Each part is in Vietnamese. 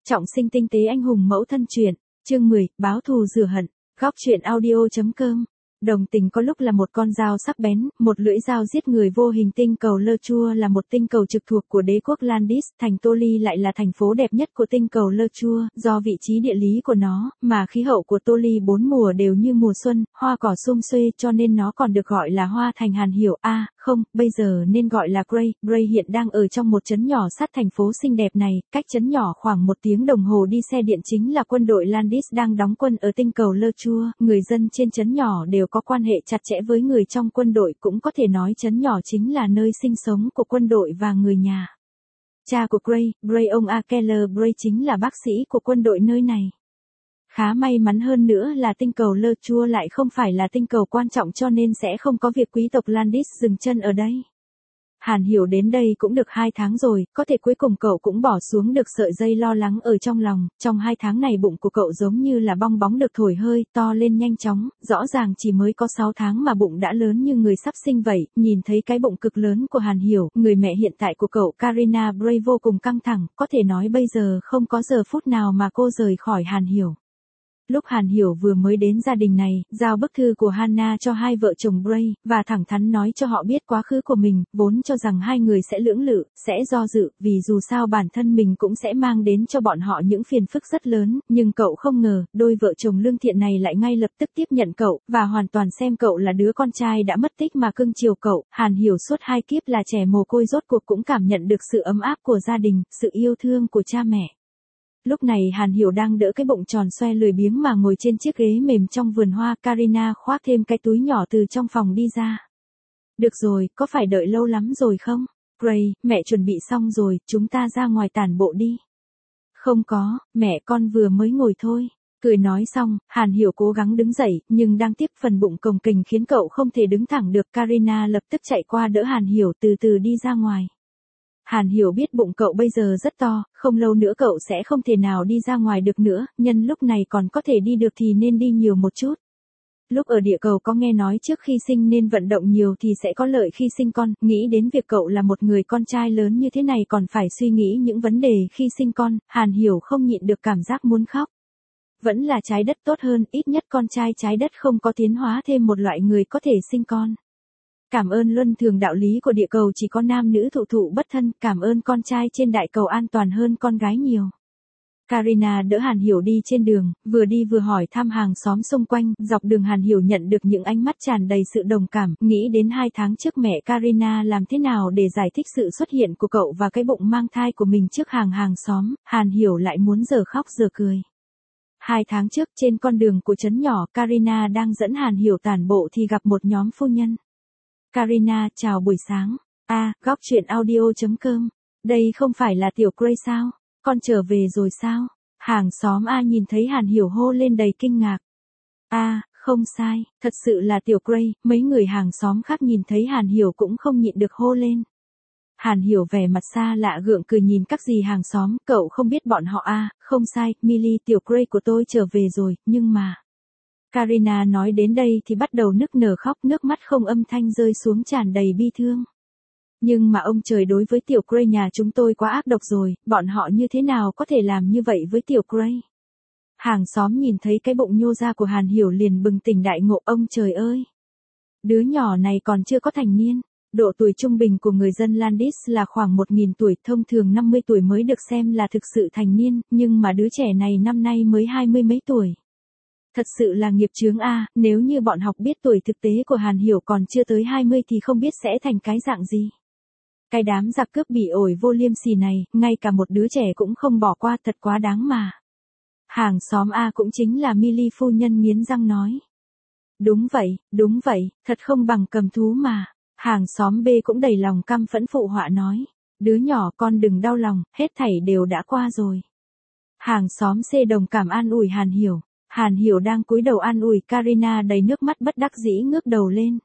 Trọng sinh tinh tế anh hùng mẫu thân truyện, chương 10, báo thù rửa hận, góc truyện audio.com. Đồng tình có lúc là một con dao sắc bén, một lưỡi dao giết người vô hình. Tinh cầu Lơ Chua là một tinh cầu trực thuộc của đế quốc Landis, thành Toli lại là thành phố đẹp nhất của tinh cầu Lơ Chua, do vị trí địa lý của nó, mà khí hậu của Toli bốn mùa đều như mùa xuân, hoa cỏ sum xuê cho nên nó còn được gọi là hoa thành Hàn Hiểu. Không, bây giờ nên gọi là Gray. Gray hiện đang ở trong một trấn nhỏ sát thành phố xinh đẹp này, cách trấn nhỏ khoảng 1 tiếng đồng hồ đi xe điện. Chính là quân đội Landis đang đóng quân ở tinh cầu Lơ Chua. Người dân trên trấn nhỏ đều có quan hệ chặt chẽ với người trong quân đội, cũng có thể nói trấn nhỏ chính là nơi sinh sống của quân đội và người nhà. Cha của Gray, ông A. Keller Gray chính là bác sĩ của quân đội nơi này. Khá may mắn hơn nữa là tinh cầu Lơ Chua lại không phải là tinh cầu quan trọng cho nên sẽ không có việc quý tộc Landis dừng chân ở đây. Hàn Hiểu đến đây cũng được 2 tháng rồi, có thể cuối cùng cậu cũng bỏ xuống được sợi dây lo lắng ở trong lòng. Trong 2 tháng này bụng của cậu giống như là bong bóng được thổi hơi, to lên nhanh chóng, rõ ràng chỉ mới có 6 tháng mà bụng đã lớn như người sắp sinh vậy. Nhìn thấy cái bụng cực lớn của Hàn Hiểu, người mẹ hiện tại của cậu Karina Bray vô cùng căng thẳng, có thể nói bây giờ không có giờ phút nào mà cô rời khỏi Hàn Hiểu. Lúc Hàn Hiểu vừa mới đến gia đình này, giao bức thư của Hannah cho hai vợ chồng Bray, và thẳng thắn nói cho họ biết quá khứ của mình, vốn cho rằng hai người sẽ lưỡng lự, sẽ do dự, vì dù sao bản thân mình cũng sẽ mang đến cho bọn họ những phiền phức rất lớn, nhưng cậu không ngờ, đôi vợ chồng lương thiện này lại ngay lập tức tiếp nhận cậu, và hoàn toàn xem cậu là đứa con trai đã mất tích mà cưng chiều cậu. Hàn Hiểu suốt 2 kiếp là trẻ mồ côi rốt cuộc cũng cảm nhận được sự ấm áp của gia đình, sự yêu thương của cha mẹ. Lúc này Hàn Hiểu đang đỡ cái bụng tròn xoe lười biếng mà ngồi trên chiếc ghế mềm trong vườn hoa. Karina khoác thêm cái túi nhỏ từ trong phòng đi ra. Được rồi, có phải đợi lâu lắm rồi không? Gray, mẹ chuẩn bị xong rồi, chúng ta ra ngoài tản bộ đi. Không có, mẹ con vừa mới ngồi thôi. Cười nói xong, Hàn Hiểu cố gắng đứng dậy, nhưng đang tiếp phần bụng cồng kềnh khiến cậu không thể đứng thẳng được. Karina lập tức chạy qua đỡ Hàn Hiểu từ từ đi ra ngoài. Hàn Hiểu biết bụng cậu bây giờ rất to, không lâu nữa cậu sẽ không thể nào đi ra ngoài được nữa, nhân lúc này còn có thể đi được thì nên đi nhiều một chút. Lúc ở địa cầu có nghe nói trước khi sinh nên vận động nhiều thì sẽ có lợi khi sinh con, nghĩ đến việc cậu là một người con trai lớn như thế này còn phải suy nghĩ những vấn đề khi sinh con, Hàn Hiểu không nhịn được cảm giác muốn khóc. Vẫn là trái đất tốt hơn, ít nhất con trai trái đất không có tiến hóa thêm một loại người có thể sinh con. Cảm ơn luân thường đạo lý của địa cầu chỉ có nam nữ thụ thụ bất thân, cảm ơn con trai trên đại cầu an toàn hơn con gái nhiều. Karina đỡ Hàn Hiểu đi trên đường, vừa đi vừa hỏi thăm hàng xóm xung quanh, dọc đường Hàn Hiểu nhận được những ánh mắt tràn đầy sự đồng cảm, nghĩ đến 2 tháng trước mẹ Karina làm thế nào để giải thích sự xuất hiện của cậu và cái bụng mang thai của mình trước hàng xóm, Hàn Hiểu lại muốn giờ khóc giờ cười. 2 tháng trước trên con đường của trấn nhỏ, Karina đang dẫn Hàn Hiểu tản bộ thì gặp một nhóm phu nhân. Karina, chào buổi sáng. Góc truyện audio.com. Đây không phải là tiểu Gray sao? Con trở về rồi sao? Hàng xóm nhìn thấy Hàn Hiểu hô lên đầy kinh ngạc. Không sai, thật sự là tiểu Gray. Mấy người hàng xóm khác nhìn thấy Hàn Hiểu cũng không nhịn được hô lên. Hàn Hiểu vẻ mặt xa lạ gượng cười nhìn các dì hàng xóm, cậu không biết bọn họ không sai, Millie tiểu Gray của tôi trở về rồi, nhưng mà... Karina nói đến đây thì bắt đầu nức nở khóc, nước mắt không âm thanh rơi xuống tràn đầy bi thương. Nhưng mà ông trời, đối với tiểu Gray nhà chúng tôi quá ác độc rồi, bọn họ như thế nào có thể làm như vậy với tiểu Gray? Hàng xóm nhìn thấy cái bụng nhô ra của Hàn Hiểu liền bừng tỉnh đại ngộ, ông trời ơi! Đứa nhỏ này còn chưa có thành niên. Độ tuổi trung bình của người dân Landis là khoảng 1.000 tuổi, thông thường 50 tuổi mới được xem là thực sự thành niên, nhưng mà đứa trẻ này năm nay mới 20 mấy tuổi. Thật sự là nghiệp chướng nếu như bọn học biết tuổi thực tế của Hàn Hiểu còn chưa tới 20 thì không biết sẽ thành cái dạng gì. Cái đám giặc cướp bị ổi vô liêm sỉ này, ngay cả một đứa trẻ cũng không bỏ qua, thật quá đáng mà. Hàng xóm cũng chính là Millie phu nhân nghiến răng nói. Đúng vậy, thật không bằng cầm thú mà. Hàng xóm B cũng đầy lòng căm phẫn phụ họa nói. Đứa nhỏ con đừng đau lòng, hết thảy đều đã qua rồi. Hàng xóm C đồng cảm an ủi Hàn Hiểu. Hàn Hiểu đang cúi đầu an ủi Karina đầy nước mắt bất đắc dĩ ngước đầu lên.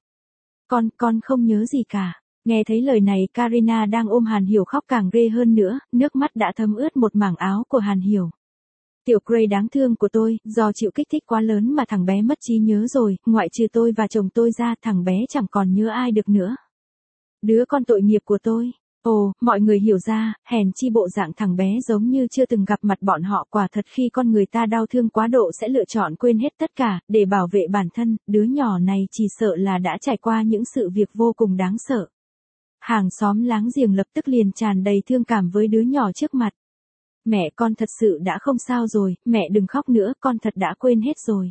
Con không nhớ gì cả. Nghe thấy lời này Karina đang ôm Hàn Hiểu khóc càng ghê hơn nữa, nước mắt đã thấm ướt một mảng áo của Hàn Hiểu. Tiểu Gray đáng thương của tôi, do chịu kích thích quá lớn mà thằng bé mất trí nhớ rồi, ngoại trừ tôi và chồng tôi ra thằng bé chẳng còn nhớ ai được nữa. Đứa con tội nghiệp của tôi. Ồ, mọi người hiểu ra, hèn chi bộ dạng thằng bé giống như chưa từng gặp mặt bọn họ, quả thật khi con người ta đau thương quá độ sẽ lựa chọn quên hết tất cả, để bảo vệ bản thân, đứa nhỏ này chỉ sợ là đã trải qua những sự việc vô cùng đáng sợ. Hàng xóm láng giềng lập tức liền tràn đầy thương cảm với đứa nhỏ trước mặt. Mẹ con thật sự đã không sao rồi, mẹ đừng khóc nữa, con thật đã quên hết rồi.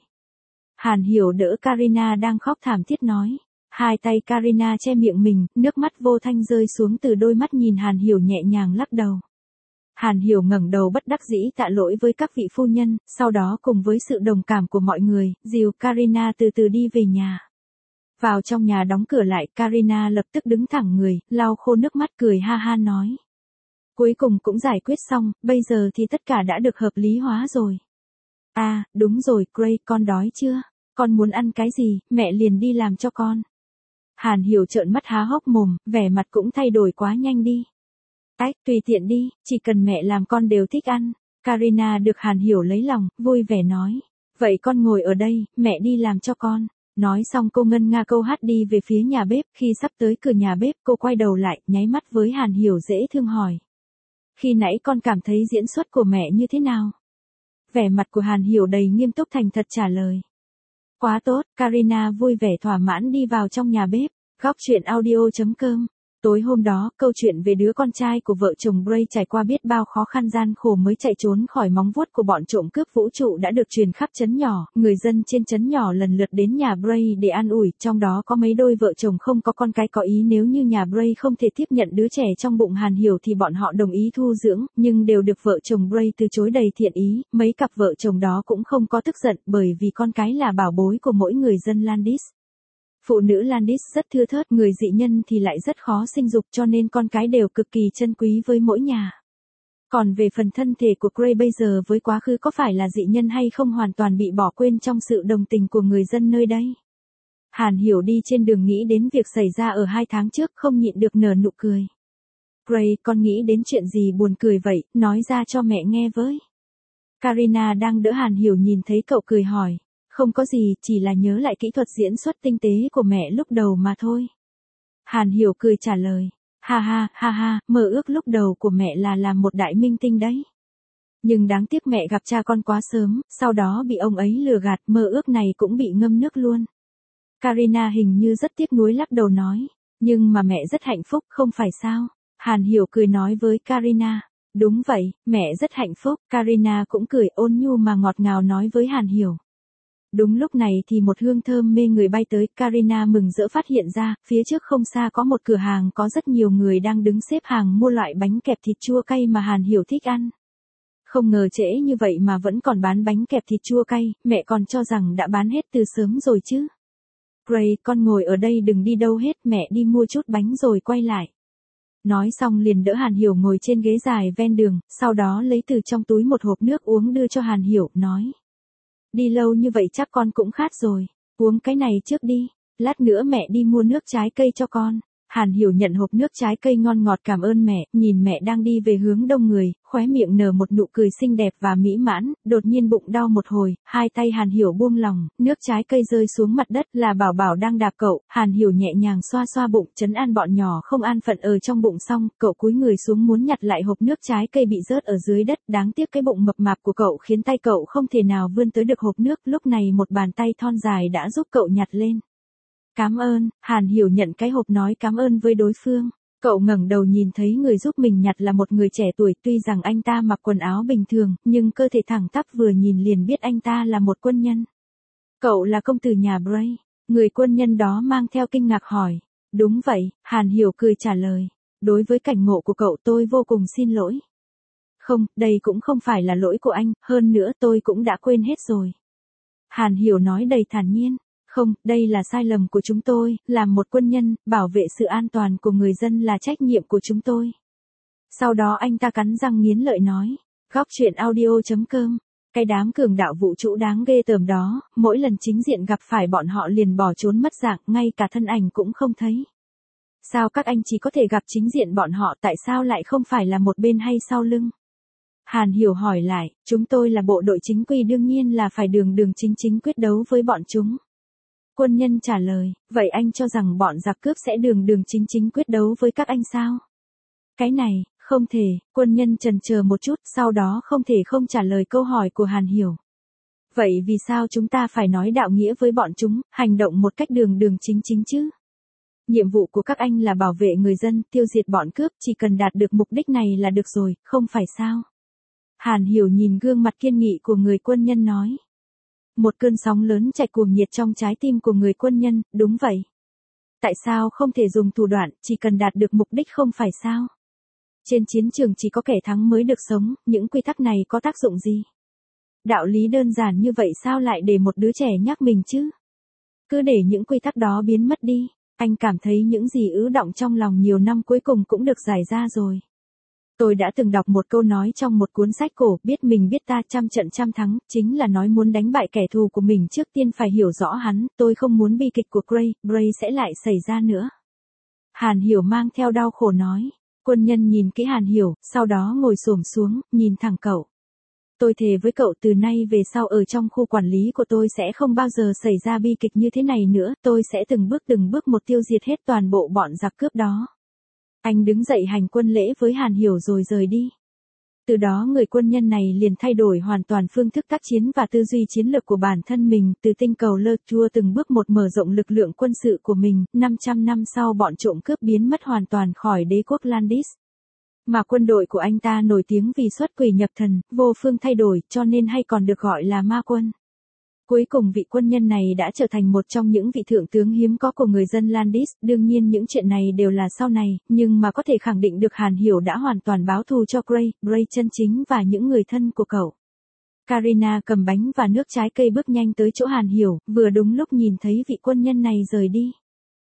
Hàn Hiểu đỡ Karina đang khóc thảm thiết nói. Hai tay Karina che miệng mình, nước mắt vô thanh rơi xuống từ đôi mắt, nhìn Hàn Hiểu nhẹ nhàng lắc đầu. Hàn Hiểu ngẩng đầu bất đắc dĩ tạ lỗi với các vị phu nhân, sau đó cùng với sự đồng cảm của mọi người, dìu Karina từ từ đi về nhà. Vào trong nhà đóng cửa lại, Karina lập tức đứng thẳng người, lau khô nước mắt cười ha ha nói. Cuối cùng cũng giải quyết xong, bây giờ thì tất cả đã được hợp lý hóa rồi. À, đúng rồi, Gray, con đói chưa? Con muốn ăn cái gì, mẹ liền đi làm cho con. Hàn Hiểu trợn mắt há hốc mồm, vẻ mặt cũng thay đổi quá nhanh đi. Ách, tùy tiện đi, chỉ cần mẹ làm con đều thích ăn. Karina được Hàn Hiểu lấy lòng, vui vẻ nói. Vậy con ngồi ở đây, mẹ đi làm cho con. Nói xong cô ngân nga câu hát đi về phía nhà bếp, khi sắp tới cửa nhà bếp cô quay đầu lại, nháy mắt với Hàn Hiểu dễ thương hỏi. Khi nãy con cảm thấy diễn xuất của mẹ như thế nào? Vẻ mặt của Hàn Hiểu đầy nghiêm túc thành thật trả lời. Quá tốt, Karina vui vẻ thỏa mãn đi vào trong nhà bếp. Góc truyện audio.com. Tối hôm đó, câu chuyện về đứa con trai của vợ chồng Gray trải qua biết bao khó khăn gian khổ mới chạy trốn khỏi móng vuốt của bọn trộm cướp vũ trụ đã được truyền khắp trấn nhỏ. Người dân trên trấn nhỏ lần lượt đến nhà Gray để an ủi, trong đó có mấy đôi vợ chồng không có con cái có ý nếu như nhà Gray không thể tiếp nhận đứa trẻ trong bụng Hàn Hiểu thì bọn họ đồng ý thu dưỡng, nhưng đều được vợ chồng Gray từ chối đầy thiện ý. Mấy cặp vợ chồng đó cũng không có tức giận bởi vì con cái là bảo bối của mỗi người dân Landis. Phụ nữ Landis rất thưa thớt, người dị nhân thì lại rất khó sinh dục cho nên con cái đều cực kỳ trân quý với mỗi nhà. Còn về phần thân thể của Gray bây giờ với quá khứ có phải là dị nhân hay không hoàn toàn bị bỏ quên trong sự đồng tình của người dân nơi đây. Hàn Hiểu đi trên đường nghĩ đến việc xảy ra ở 2 tháng trước không nhịn được nở nụ cười. Gray, con nghĩ đến chuyện gì buồn cười vậy, nói ra cho mẹ nghe với. Karina đang đỡ Hàn Hiểu nhìn thấy cậu cười hỏi. Không có gì, chỉ là nhớ lại kỹ thuật diễn xuất tinh tế của mẹ lúc đầu mà thôi. Hàn Hiểu cười trả lời. Ha ha, mơ ước lúc đầu của mẹ là làm một đại minh tinh đấy. Nhưng đáng tiếc mẹ gặp cha con quá sớm, sau đó bị ông ấy lừa gạt, mơ ước này cũng bị ngâm nước luôn. Karina hình như rất tiếc nuối lắc đầu nói. Nhưng mà mẹ rất hạnh phúc, không phải sao? Hàn Hiểu cười nói với Karina. Đúng vậy, mẹ rất hạnh phúc. Karina cũng cười ôn nhu mà ngọt ngào nói với Hàn Hiểu. Đúng lúc này thì một hương thơm mê người bay tới, Karina mừng rỡ phát hiện ra, phía trước không xa có một cửa hàng có rất nhiều người đang đứng xếp hàng mua loại bánh kẹp thịt chua cay mà Hàn Hiểu thích ăn. Không ngờ trễ như vậy mà vẫn còn bán bánh kẹp thịt chua cay, mẹ còn cho rằng đã bán hết từ sớm rồi chứ. Gray, con ngồi ở đây đừng đi đâu hết, mẹ đi mua chút bánh rồi quay lại. Nói xong liền đỡ Hàn Hiểu ngồi trên ghế dài ven đường, sau đó lấy từ trong túi một hộp nước uống đưa cho Hàn Hiểu, nói. Đi lâu như vậy chắc con cũng khát rồi, uống cái này trước đi, lát nữa mẹ đi mua nước trái cây cho con. Hàn Hiểu nhận hộp nước trái cây ngon ngọt cảm ơn mẹ, nhìn mẹ đang đi về hướng đông người, khóe miệng nở một nụ cười xinh đẹp và mỹ mãn, đột nhiên bụng đau một hồi, hai tay Hàn Hiểu buông lỏng, nước trái cây rơi xuống mặt đất là Bảo Bảo đang đạp cậu, Hàn Hiểu nhẹ nhàng xoa xoa bụng, trấn an bọn nhỏ không an phận ở trong bụng xong, cậu cúi người xuống muốn nhặt lại hộp nước trái cây bị rớt ở dưới đất, đáng tiếc cái bụng mập mạp của cậu khiến tay cậu không thể nào vươn tới được hộp nước, lúc này một bàn tay thon dài đã giúp cậu nhặt lên. Cảm ơn, Hàn Hiểu nhận cái hộp nói cảm ơn với đối phương. Cậu ngẩng đầu nhìn thấy người giúp mình nhặt là một người trẻ tuổi, tuy rằng anh ta mặc quần áo bình thường, nhưng cơ thể thẳng tắp vừa nhìn liền biết anh ta là một quân nhân. Cậu là công tử nhà Bray. Người quân nhân đó mang theo kinh ngạc hỏi. Đúng vậy, Hàn Hiểu cười trả lời. Đối với cảnh ngộ của cậu tôi vô cùng xin lỗi. Không, đây cũng không phải là lỗi của anh, hơn nữa tôi cũng đã quên hết rồi. Hàn Hiểu nói đầy thản nhiên. Không, đây là sai lầm của chúng tôi, làm một quân nhân, bảo vệ sự an toàn của người dân là trách nhiệm của chúng tôi. Sau đó anh ta cắn răng nghiến lợi nói, góc truyện audio.com, cái đám cường đạo vũ trụ đáng ghê tởm đó, mỗi lần chính diện gặp phải bọn họ liền bỏ trốn mất dạng, ngay cả thân ảnh cũng không thấy. Sao các anh chỉ có thể gặp chính diện bọn họ, tại sao lại không phải là một bên hay sau lưng? Hàn Hiểu hỏi lại, chúng tôi là bộ đội chính quy đương nhiên là phải đường chính quyết đấu với bọn chúng. Quân nhân trả lời, vậy anh cho rằng bọn giặc cướp sẽ đường chính quyết đấu với các anh sao? Cái này, không thể, quân nhân chần chờ một chút, sau đó không thể không trả lời câu hỏi của Hàn Hiểu. Vậy vì sao chúng ta phải nói đạo nghĩa với bọn chúng, hành động một cách đường đường chính chính chứ? Nhiệm vụ của các anh là bảo vệ người dân, tiêu diệt bọn cướp, chỉ cần đạt được mục đích này là được rồi, không phải sao? Hàn Hiểu nhìn gương mặt kiên nghị của người quân nhân nói. Một cơn sóng lớn chạy cuồng nhiệt trong trái tim của người quân nhân, đúng vậy. Tại sao không thể dùng thủ đoạn, chỉ cần đạt được mục đích không phải sao? Trên chiến trường chỉ có kẻ thắng mới được sống, những quy tắc này có tác dụng gì? Đạo lý đơn giản như vậy sao lại để một đứa trẻ nhắc mình chứ? Cứ để những quy tắc đó biến mất đi, anh cảm thấy những gì ứ đọng trong lòng nhiều năm cuối cùng cũng được giải ra rồi. Tôi đã từng đọc một câu nói trong một cuốn sách cổ, biết mình biết ta trăm trận trăm thắng, chính là nói muốn đánh bại kẻ thù của mình trước tiên phải hiểu rõ hắn, tôi không muốn bi kịch của Gray sẽ lại xảy ra nữa. Hàn Hiểu mang theo đau khổ nói. Quân nhân nhìn kỹ Hàn Hiểu, sau đó ngồi xổm xuống, nhìn thẳng cậu. Tôi thề với cậu từ nay về sau ở trong khu quản lý của tôi sẽ không bao giờ xảy ra bi kịch như thế này nữa, tôi sẽ từng bước một tiêu diệt hết toàn bộ bọn giặc cướp đó. Anh đứng dậy hành quân lễ với Hàn Hiểu rồi rời đi. Từ đó người quân nhân này liền thay đổi hoàn toàn phương thức tác chiến và tư duy chiến lược của bản thân mình, từ tinh cầu Le Chua từng bước một mở rộng lực lượng quân sự của mình, 500 năm sau bọn trộm cướp biến mất hoàn toàn khỏi đế quốc Landis. Mà quân đội của anh ta nổi tiếng vì xuất quỷ nhập thần, vô phương thay đổi, cho nên hay còn được gọi là ma quân. Cuối cùng vị quân nhân này đã trở thành một trong những vị thượng tướng hiếm có của người dân Landis, đương nhiên những chuyện này đều là sau này, nhưng mà có thể khẳng định được Hàn Hiểu đã hoàn toàn báo thù cho Gray chân chính và những người thân của cậu. Karina cầm bánh và nước trái cây bước nhanh tới chỗ Hàn Hiểu, vừa đúng lúc nhìn thấy vị quân nhân này rời đi.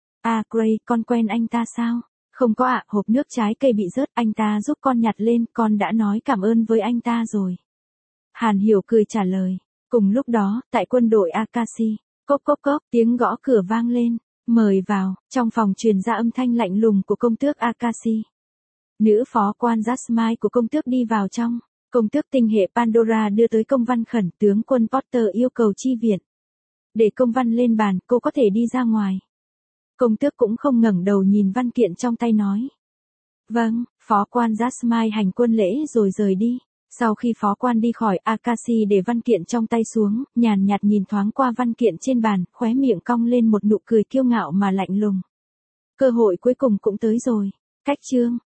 À Gray, con quen anh ta sao? Không có ạ, hộp nước trái cây bị rớt, anh ta giúp con nhặt lên, con đã nói cảm ơn với anh ta rồi. Hàn Hiểu cười trả lời. Cùng lúc đó, tại quân đội Akashi, cốc cốc cốc, tiếng gõ cửa vang lên, mời vào, trong phòng truyền ra âm thanh lạnh lùng của công tước Akashi. Nữ phó quan Jasmine của công tước đi vào trong, công tước tinh hệ Pandora đưa tới công văn khẩn, tướng quân Porter yêu cầu chi viện. Để công văn lên bàn, cô có thể đi ra ngoài. Công tước cũng không ngẩng đầu nhìn văn kiện trong tay nói. Vâng, phó quan Jasmine hành quân lễ rồi rời đi. Sau khi phó quan đi khỏi, Akashi để văn kiện trong tay xuống, nhàn nhạt nhìn thoáng qua văn kiện trên bàn, khóe miệng cong lên một nụ cười kiêu ngạo mà lạnh lùng. Cơ hội cuối cùng cũng tới rồi. Cách chương